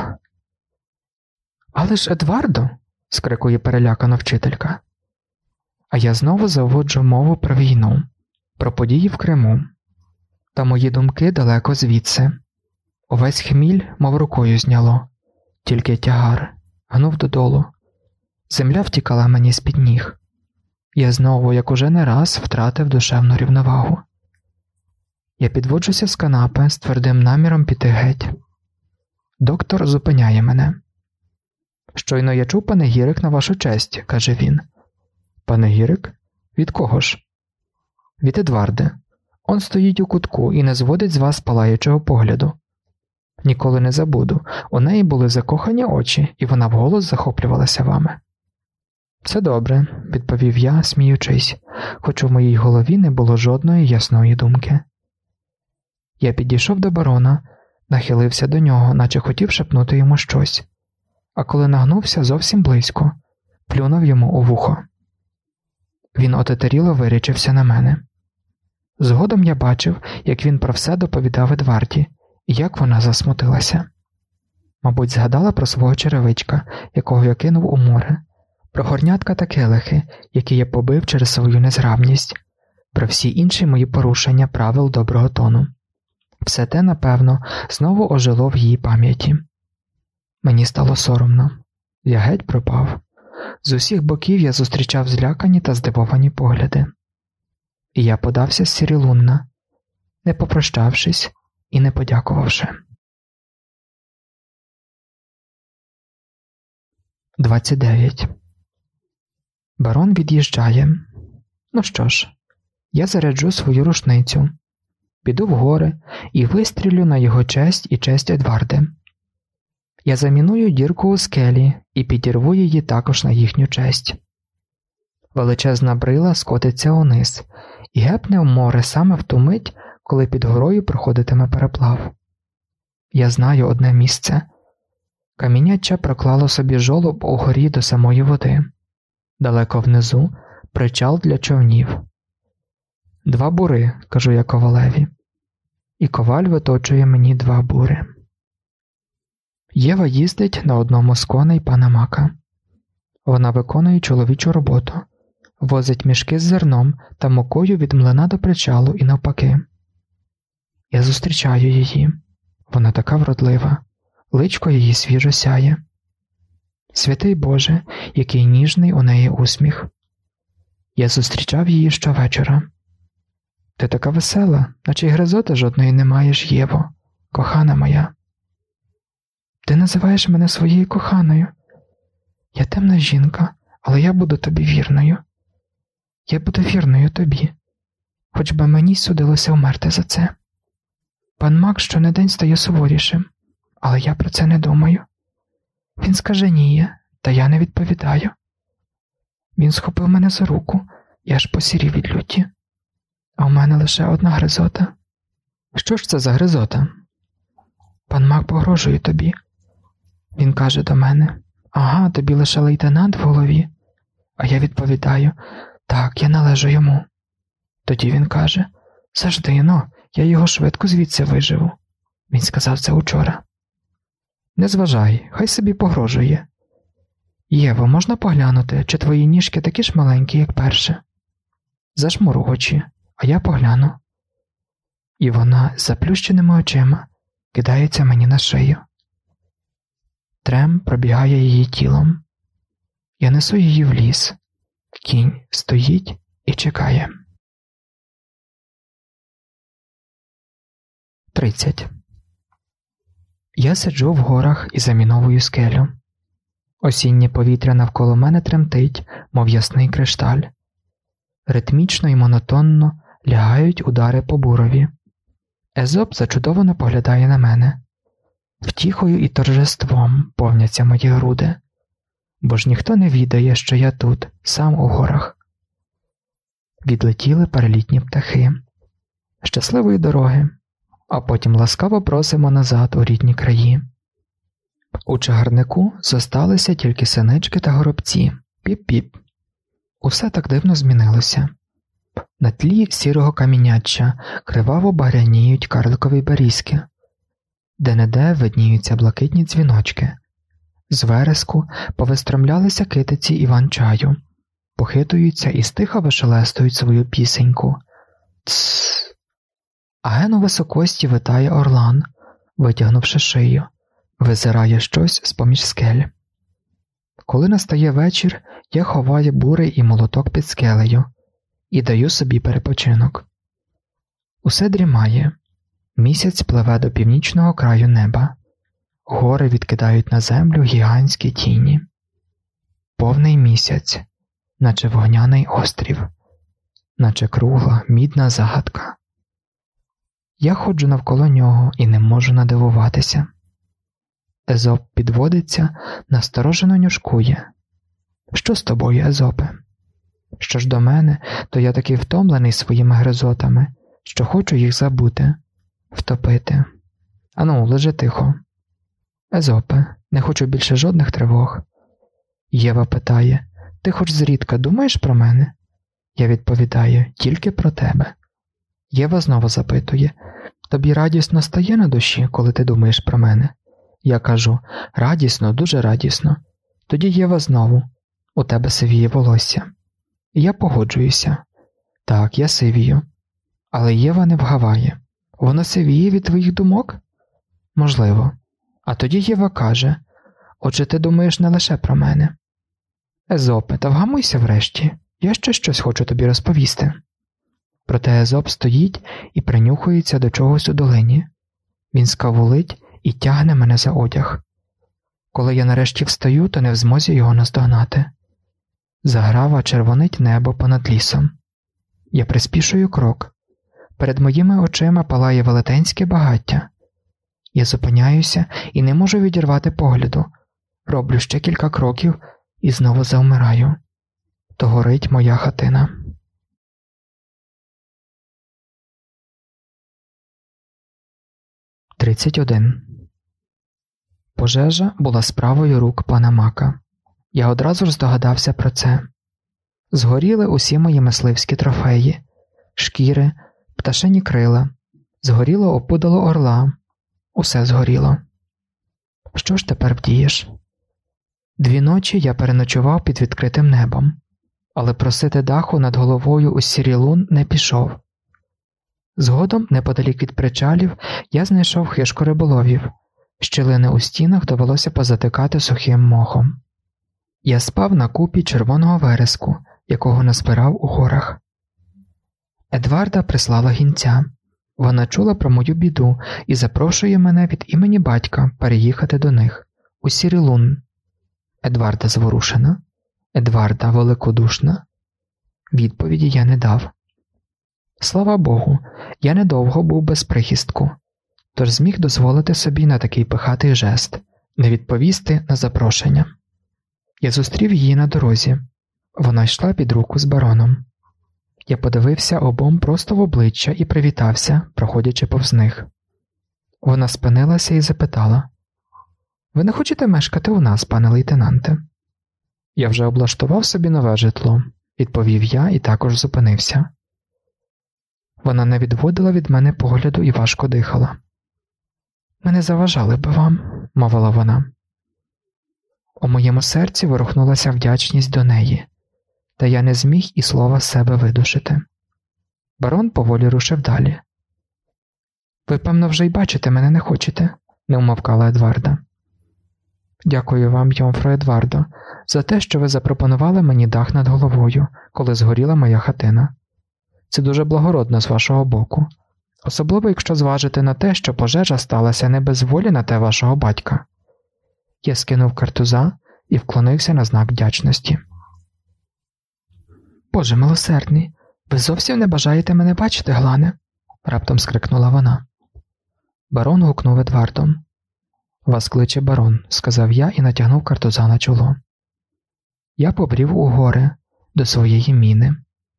«Але ж, Едвардо!» – скрикує перелякано вчителька. А я знову заводжу мову про війну, про події в Криму. Та мої думки далеко звідси. Увесь хміль, мов рукою зняло. Тільки тягар гнув додолу. Земля втікала мені з-під ніг. Я знову, як уже не раз, втратив душевну рівновагу. Я підводжуся з канапи з твердим наміром піти геть. Доктор зупиняє мене. «Щойно я чув панегірик на вашу честь», – каже він. «Панегірик? Від кого ж?» «Від Едварди. Он стоїть у кутку і не зводить з вас палаючого погляду. Ніколи не забуду, у неї були закохані очі, і вона вголос захоплювалася вами». «Все добре», – відповів я, сміючись, хоч у моїй голові не було жодної ясної думки. Я підійшов до барона, нахилився до нього, наче хотів шепнути йому щось, а коли нагнувся зовсім близько, плюнув йому у вухо. Він отетеріло вирячився на мене. Згодом я бачив, як він про все доповідав Едварді, і як вона засмутилася. Мабуть, згадала про свого черевичка, якого я кинув у море, про горнятка та келихи, які я побив через свою незграбність, про всі інші мої порушення правил доброго тону. Все те, напевно, знову ожило в її пам'яті. Мені стало соромно. Я геть пропав. З усіх боків я зустрічав злякані та здивовані погляди. І я подався з Сірілунна, не попрощавшись і не подякувавши. 29. Барон від'їжджає. Ну що ж, я заряджу свою рушницю, піду в гори і вистрілю на його честь і честь Едварди. Я заміную дірку у скелі і підірву її також на їхню честь. Величезна брила скотиться униз і гепне в море саме в ту мить, коли під горою проходитиме переплав. Я знаю одне місце. Каміняча проклало собі жолоб у горі до самої води. Далеко внизу причал для човнів. 2 бури, кажу я ковалеві. І коваль виточує мені 2 бури. Єва їздить на одному з коней пана Мака. Вона виконує чоловічу роботу, возить мішки з зерном та мукою від млина до причалу і навпаки. Я зустрічаю її. Вона така вродлива, личко її свіжо сяє. Святий Боже, який ніжний у неї усміх. Я зустрічав її щовечора. Ти така весела, наче й гризоти жодної не маєш, Єво, кохана моя. Ти називаєш мене своєю коханою. Я темна жінка, але я буду тобі вірною. Я буду вірною тобі, хоч би мені судилося вмерти за це. Пан Мак щонедень стає суворішим, але я про це не думаю. Він скаженіє, та я не відповідаю. Він схопив мене за руку, я аж посірів від люті. А в мене лише одна гризота. Що ж це за гризота? Пан Мак погрожує тобі. Він каже до мене: ага, тобі лише лейтенант в голові. А я відповідаю: так, я належу йому. Тоді він каже: завжди, я його швидко звідси виживу. Він сказав це учора. Не зважай, хай собі погрожує. Єво, можна поглянути, чи твої ніжки такі ж маленькі, як перше? Зажмур очі, а я погляну. І вона з заплющеними очима кидається мені на шию. Трем пробігає її тілом. Я несу її в ліс. Кінь стоїть і чекає. 30. Я сиджу в горах і заміновую скелю. Осіннє повітря навколо мене тремтить, мов ясний кришталь. Ритмічно і монотонно лягають удари по бурові. Езоп зачудовано поглядає на мене. Втіхою і торжеством повняться мої груди, бо ж ніхто не відає, що я тут, сам у горах. Відлетіли перелітні птахи. Щасливої дороги, а потім ласкаво просимо назад у рідні краї. У чагарнику зосталися тільки синички та горобці. Піп-піп. Усе так дивно змінилося. На тлі сірого каміняча криваво багряніють карликові берізки. Де-не-де видніються блакитні дзвіночки. З вереску повистромлялися китиці іван-чаю, похитуються і стиха вишелестують свою пісеньку. Тсс. А ген у високості витає орлан, витягнувши шию, визирає щось з-поміж скель. Коли настає вечір, я ховаю бури і молоток під скелею і даю собі перепочинок. Усе дрімає. Місяць пливе до північного краю неба. Гори відкидають на землю гігантські тіні. Повний місяць, наче вогняний острів, наче кругла мідна загадка. Я ходжу навколо нього і не можу надивуватися. Езоп підводиться, насторожено нюшкує. Що з тобою, Езопе? Що ж до мене, то я такий втомлений своїми гризотами, що хочу їх забути, втопити. Ану, лежи тихо. Езопе, не хочу більше жодних тривог. Єва питає: ти хоч зрідка думаєш про мене? Я відповідаю: тільки про тебе. Єва знову запитує: тобі радісно стає на душі, коли ти думаєш про мене? Я кажу: радісно, дуже радісно. Тоді Єва знову: у тебе сивіє волосся. І я погоджуюся. Так, я сивію. Але Єва не вгаває: воно сивіє від твоїх думок? Можливо. А тоді Єва каже: отже, ти думаєш не лише про мене. Езопе, та вгамуйся врешті, я ще щось хочу тобі розповісти. Проте Езоп стоїть і принюхується до чогось у долині. Він скавулить і тягне мене за одяг. Коли я нарешті встаю, то не в змозі його наздогнати. Заграва червонить небо понад лісом. Я приспішую крок. Перед моїми очима палає велетенське багаття. Я зупиняюся і не можу відірвати погляду. Роблю ще кілька кроків і знову завмираю. То горить моя хатина. 31. Пожежа була справою рук пана Мака. Я одразу ж здогадався про це. Згоріли усі мої мисливські трофеї, шкіри, пташині крила, згоріло опудало орла, усе згоріло. Що ж тепер вдієш? 2 ночі я переночував під відкритим небом, але просити даху над головою у Сірілун не пішов. Згодом, неподалік від причалів, я знайшов хижку риболовів. Щілини у стінах довелося позатикати сухим мохом. Я спав на купі червоного вереску, якого назбирав у горах. Едварда прислала гінця. Вона чула про мою біду і запрошує мене від імені батька переїхати до них, у Сірілун. Едварда зворушена, Едварда великодушна. Відповіді я не дав. Слава Богу, я недовго був без прихистку, тож зміг дозволити собі на такий пихатий жест – не відповісти на запрошення. Я зустрів її на дорозі. Вона йшла під руку з бароном. Я подивився обом просто в обличчя і привітався, проходячи повз них. Вона спинилася і запитала: «Ви не хочете мешкати у нас, пане лейтенанте?» «Я вже облаштував собі нове житло», – відповів я і також зупинився. Вона не відводила від мене погляду і важко дихала. «Ми не заважали би вам», – мовила вона. У моєму серці ворухнулася вдячність до неї, та я не зміг і слова з себе видушити. Барон поволі рушив далі. «Ви, певно, вже й бачити мене не хочете», – не умовкала Едварда. «Дякую вам, Йомфро Едвардо, за те, що ви запропонували мені дах над головою, коли згоріла моя хатина. Це дуже благородно з вашого боку, особливо якщо зважити на те, що пожежа сталася не без волі на те вашого батька». Я скинув картуза і вклонився на знак вдячності. «Боже милосердний, ви зовсім не бажаєте мене бачити, Глане?» – раптом скрикнула вона. Барон гукнув Едвардом. «Вас кличе барон», – сказав я і натягнув картуза на чоло. Я побрів у гори, до своєї міни.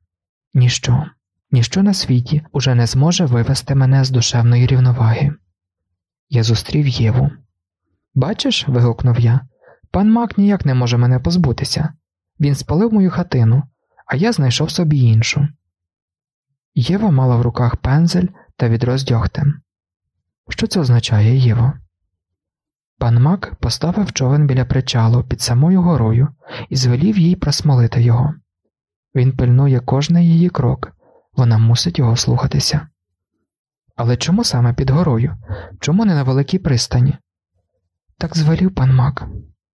Ніщо на світі уже не зможе вивести мене з душевної рівноваги. Я зустрів Єву. «Бачиш», – вигукнув я, – «пан Мак ніяк не може мене позбутися. Він спалив мою хатину, а я знайшов собі іншу». Єва мала в руках пензель та відро з дьогтем. «Що це означає, Єво?» Пан Мак поставив човен біля причалу під самою горою і звелів їй просмолити його. Він пильнує кожний її крок, вона мусить його слухатися. Але чому саме під горою? Чому не на великій пристані? Так звелів пан Мак.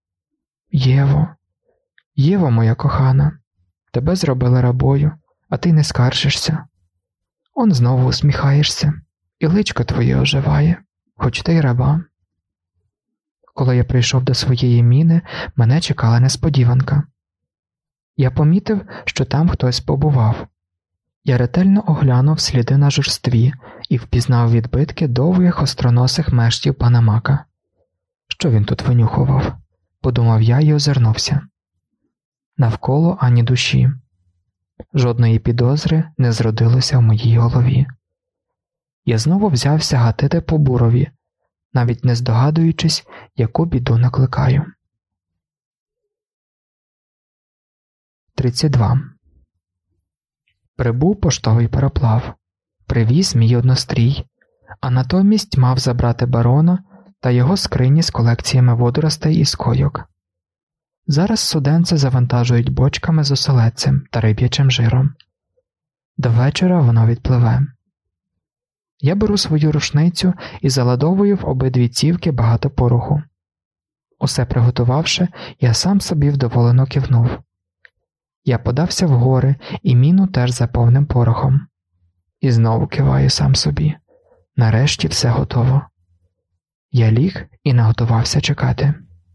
Єво, моя кохана, тебе зробили рабою, а ти не скаржишся. Он знову усміхаєшся, і личко твоє оживає, хоч ти й раба. Коли я прийшов до своєї міни, мене чекала несподіванка. Я помітив, що там хтось побував. Я ретельно оглянув сліди на журстві і впізнав відбитки довгих остроносих мештів пана Мака. Що він тут винюхував? Подумав я і озирнувся. Навколо ані душі. Жодної підозри не зродилося в моїй голові. Я знову взявся гатити по бурові, навіть не здогадуючись, яку біду накликаю. 32. Прибув поштовий пароплав. Привіз мій однострій, а натомість мав забрати барона та його скрині з колекціями водоростей і скойок. Зараз суденце завантажують бочками з оселедцем та риб'ячим жиром. До вечора воно відпливе. Я беру свою рушницю і заладовую в обидві цівки багато пороху. Усе приготувавши, я сам собі вдоволено кивнув. Я подався в гори і міну теж заповнив порохом. І знову киваю сам собі. Нарешті все готово. Я ліг і наготувався чекати.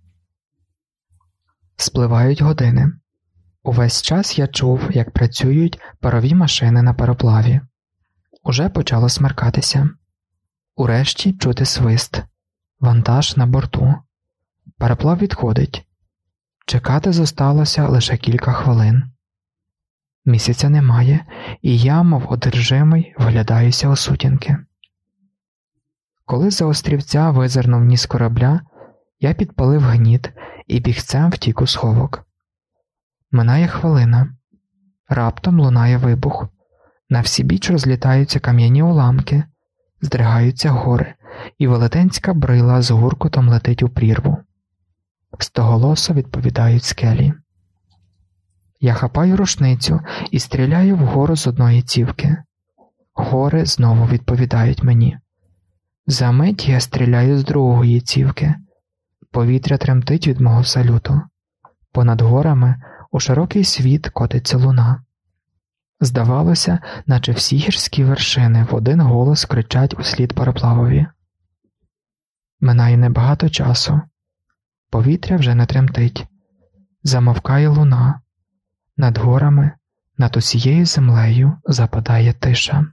Спливають години. Увесь час я чув, як працюють парові машини на пароплаві. Уже почало смеркатися. Урешті чути свист. Вантаж на борту. Пароплав відходить. Чекати зосталося лише кілька хвилин. Місяця немає, і я, мов одержимий, вглядаюся у сутінки. Коли з-за острівця визирнув ніс корабля, я підпалив гніт і бігцем втік у сховок. Минає хвилина. Раптом лунає вибух. На всібіч розлітаються кам'яні уламки, здригаються гори, і велетенська брила з гуркотом летить у прірву. Стоголосо відповідають скелі. Я хапаю рушницю і стріляю вгору з одної цівки. Гори знову відповідають мені. За мить я стріляю з другої цівки. Повітря тремтить від мого салюту. Понад горами у широкий світ котиться луна. Здавалося, наче всі гірські вершини в один голос кричать услід пароплавові. Минає небагато часу. Повітря вже не тремтить. Замовкає луна. Над горами, над усією землею западає тиша.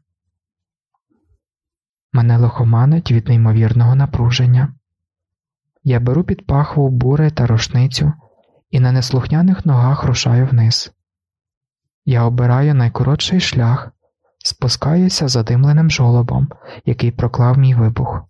Мене лихоманить від неймовірного напруження. Я беру під пахву бури та рушницю і на неслухняних ногах рушаю вниз. Я обираю найкоротший шлях, спускаюся задимленим жолобом, який проклав мій вибух.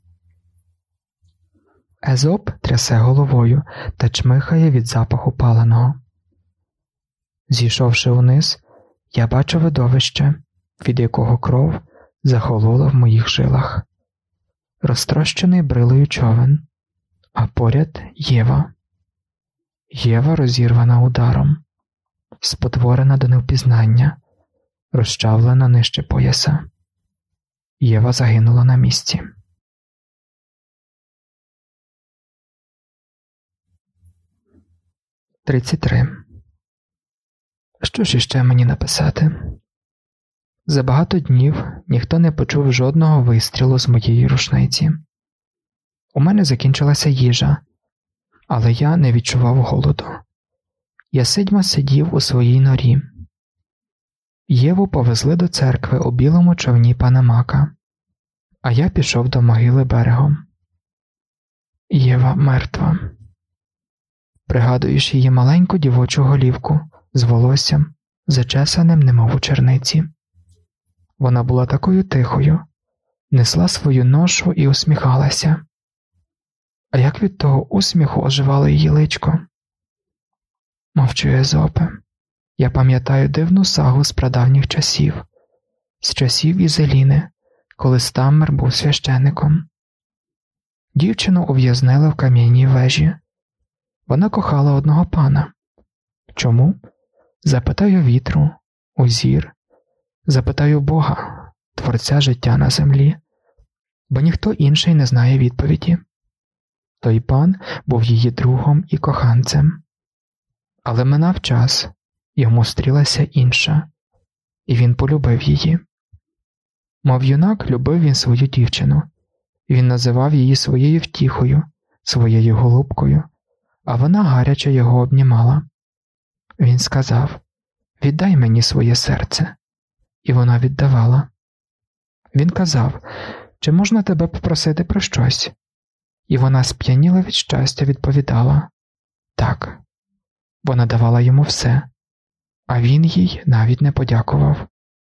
Езоп трясе головою та чмихає від запаху паленого. Зійшовши вниз, я бачу видовище, від якого кров захолола в моїх жилах. Розтрощений брилою човен, а поряд Єва. Єва розірвана ударом, спотворена до невпізнання, розчавлена нижче пояса. Єва загинула на місці. «33. Що ж іще мені написати? За багато днів ніхто не почув жодного вистрілу з моєї рушниці. У мене закінчилася їжа, але я не відчував голоду. Я сидьма сидів у своїй норі. Єву повезли до церкви у білому човні пана Мака, а я пішов до могили берегом. Єва мертва. Пригадуєш її маленьку дівочу голівку з волоссям, зачесаним немов у черниці. Вона була такою тихою, несла свою ношу і усміхалася. А як від того усміху оживало її личко? Мовчу, Езопе. Я пам'ятаю дивну сагу з прадавніх часів, з часів Ізеліни, коли Стаммер був священником. Дівчину ув'язнили в кам'яній вежі. Вона кохала одного пана. Чому? Запитаю вітру, узір, запитаю Бога, Творця життя на землі, бо ніхто інший не знає відповіді. Той пан був її другом і коханцем. Але минав час, йому стрілася інша, і він полюбив її. Мов юнак, любив він свою дівчину. Він називав її своєю втіхою, своєю голубкою, а вона гаряче його обнімала. Він сказав: «Віддай мені своє серце». І вона віддавала. Він казав: «Чи можна тебе попросити про щось?» І вона сп'яніла від щастя відповідала: «Так». Вона давала йому все, а він їй навіть не подякував.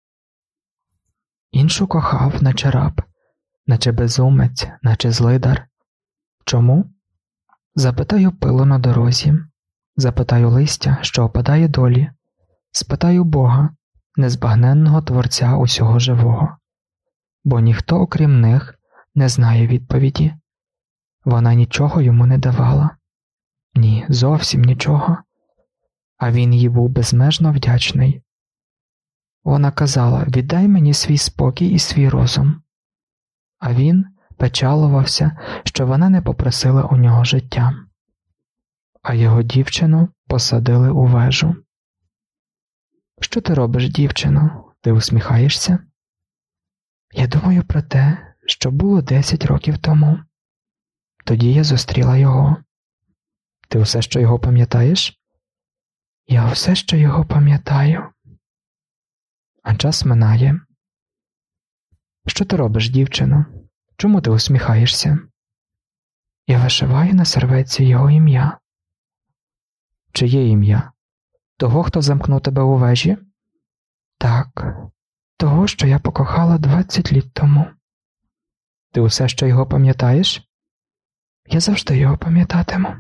Іншу кохав, наче раб, наче безумець, наче злидар. Чому? Запитаю пилу на дорозі, запитаю листя, що опадає долі, спитаю Бога, незбагненного Творця усього живого. Бо ніхто, окрім них, не знає відповіді. Вона нічого йому не давала. Ні, зовсім нічого. А він їй був безмежно вдячний. Вона казала: «Віддай мені свій спокій і свій розум». А він печалувався, що вона не попросила у нього життя. А його дівчину посадили у вежу. «Що ти робиш, дівчино? Ти усміхаєшся?» «Я думаю про те, що було 10 років тому. Тоді я зустріла його». «Ти усе, що його пам'ятаєш?» «Я все, що його пам'ятаю». А час минає. «Що ти робиш, дівчино? Чому ти усміхаєшся?» «Я вишиваю на серветці його ім'я». «Чиє ім'я? Того, хто замкнув тебе у вежі?» «Так, того, що я покохала 20 літ тому». Ти усе ще його пам'ятаєш? Я завжди його пам'ятатиму.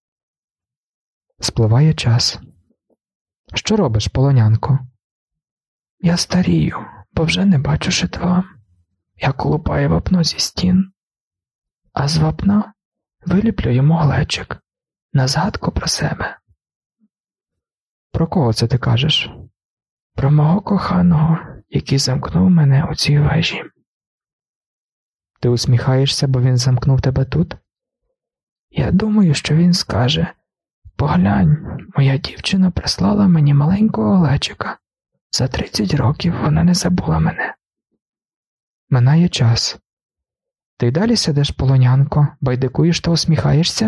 Спливає час. Що робиш, полонянко? Я старію, бо вже не бачу шитва. Я колупаю вапно зі стін. А з вапна виліплю йому глечик на згадку про себе. Про кого це ти кажеш? Про мого коханого, який замкнув мене у цій вежі. Ти усміхаєшся, бо він замкнув тебе тут? Я думаю, що він скаже: поглянь, моя дівчина прислала мені маленького глечика. За 30 років вона не забула мене. Минає час. Ти й далі сидиш, полонянко, байдикуєш та усміхаєшся?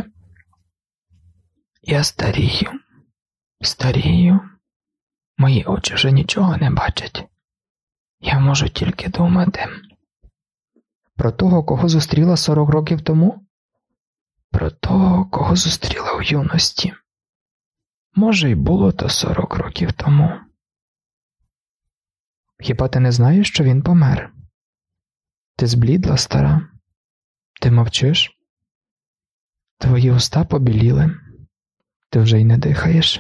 Я старію. Мої очі вже нічого не бачать. Я можу тільки думати. Про того, кого зустріла 40 років тому? Про того, кого зустріла у юності. Може, й було то 40 років тому. Хіба ти не знаєш, що він помер? Ти зблідла, стара? Ти мовчиш? Твої уста побіліли. Ти вже й не дихаєш.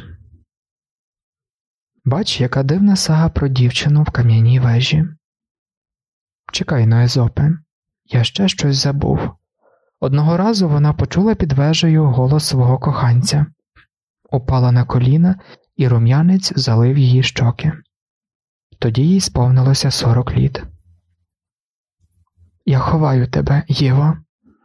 Бач, яка дивна сага про дівчину в кам'яній вежі. Чекай, но, Езопе, я ще щось забув. Одного разу вона почула під вежею голос свого коханця, упала на коліна, і рум'янець залив її щоки. Тоді їй сповнилося 40 літ. Я ховаю тебе, Єво.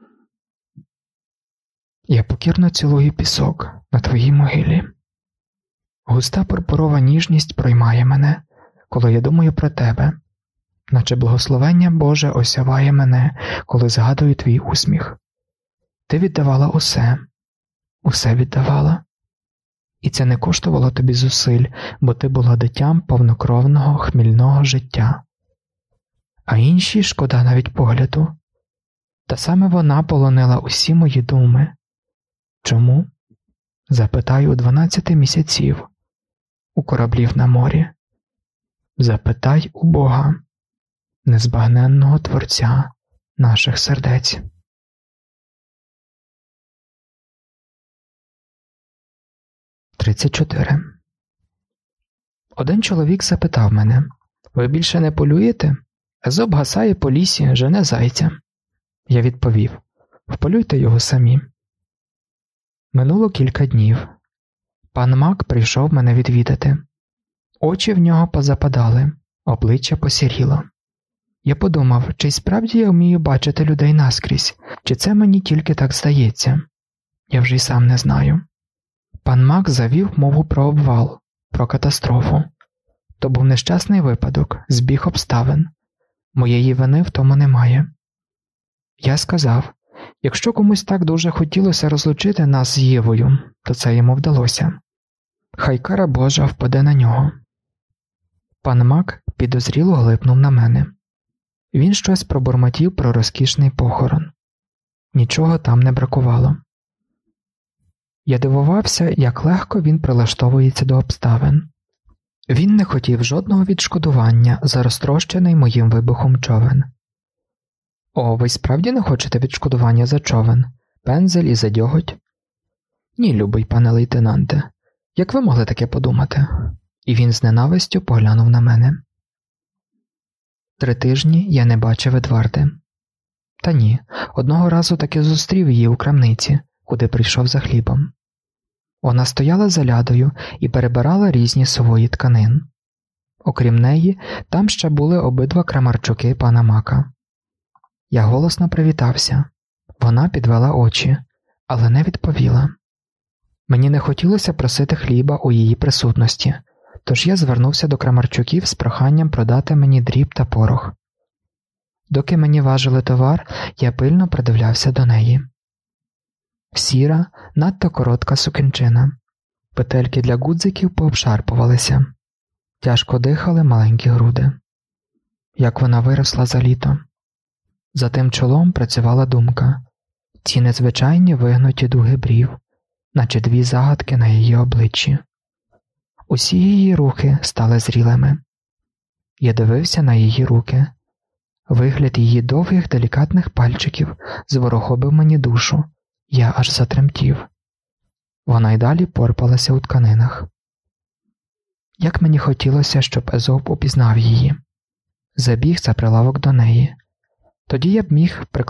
Я покірно цілую пісок на твоїй могилі. Густа пурпурова ніжність проймає мене, коли я думаю про тебе, наче благословення Боже осяває мене, коли згадую твій усміх. Ти віддавала усе віддавала. І це не коштувало тобі зусиль, бо ти була дитям повнокровного хмільного життя. А іншій шкода навіть погляду. Та саме вона полонила усі мої думи. Чому? Запитаю у 12 місяців, у кораблів на морі. Запитай у Бога, незбагненного Творця наших сердець. «34. Один чоловік запитав мене: ви більше не полюєте? Езоп гасає по лісі, жене зайця. Я відповів: вполюйте його самі. Минуло кілька днів. Пан Мак прийшов мене відвідати. Очі в нього позападали, обличчя посіріло. Я подумав, чи й справді я вмію бачити людей наскрізь, чи це мені тільки так здається. Я вже й сам не знаю. Пан Мак завів мову про обвал, про катастрофу. То був нещасний випадок, збіг обставин. Моєї вини в тому немає. Я сказав, якщо комусь так дуже хотілося розлучити нас з Євою, то це йому вдалося. Хай кара Божа впаде на нього. Пан Мак підозріло глипнув на мене. Він щось пробурмотів про розкішний похорон. Нічого там не бракувало. Я дивувався, як легко він прилаштовується до обставин. Він не хотів жодного відшкодування за розтрощений моїм вибухом човен. «О, ви справді не хочете відшкодування за човен? Пензель і за дьоготь?» «Ні, любий пане лейтенанте, як ви могли таке подумати?» І він з ненавистю поглянув на мене. 3 тижні я не бачив Едварди. Та ні, одного разу таки зустрів її у крамниці, куди прийшов за хлібом. Вона стояла за лядою і перебирала різні сувої тканин. Окрім неї, там ще були обидва крамарчуки пана Мака. Я голосно привітався. Вона підвела очі, але не відповіла. Мені не хотілося просити хліба у її присутності, тож я звернувся до крамарчуків з проханням продати мені дріб та порох. Доки мені важили товар, я пильно придивлявся до неї. Сіра, надто коротка сукенчина. Петельки для гудзиків пообшарпувалися. Тяжко дихали маленькі груди. Як вона виросла за літо. За тим чолом працювала думка. Ці незвичайні вигнуті дуги брів, наче 2 загадки на її обличчі. Усі її рухи стали зрілими. Я дивився на її руки. Вигляд її довгих делікатних пальчиків зворохобив мені душу. Я аж затремтів. Вона й далі порпалася у тканинах. Як мені хотілося, щоб Езоп упізнав її. Забіг за прилавок до неї. Тоді я б міг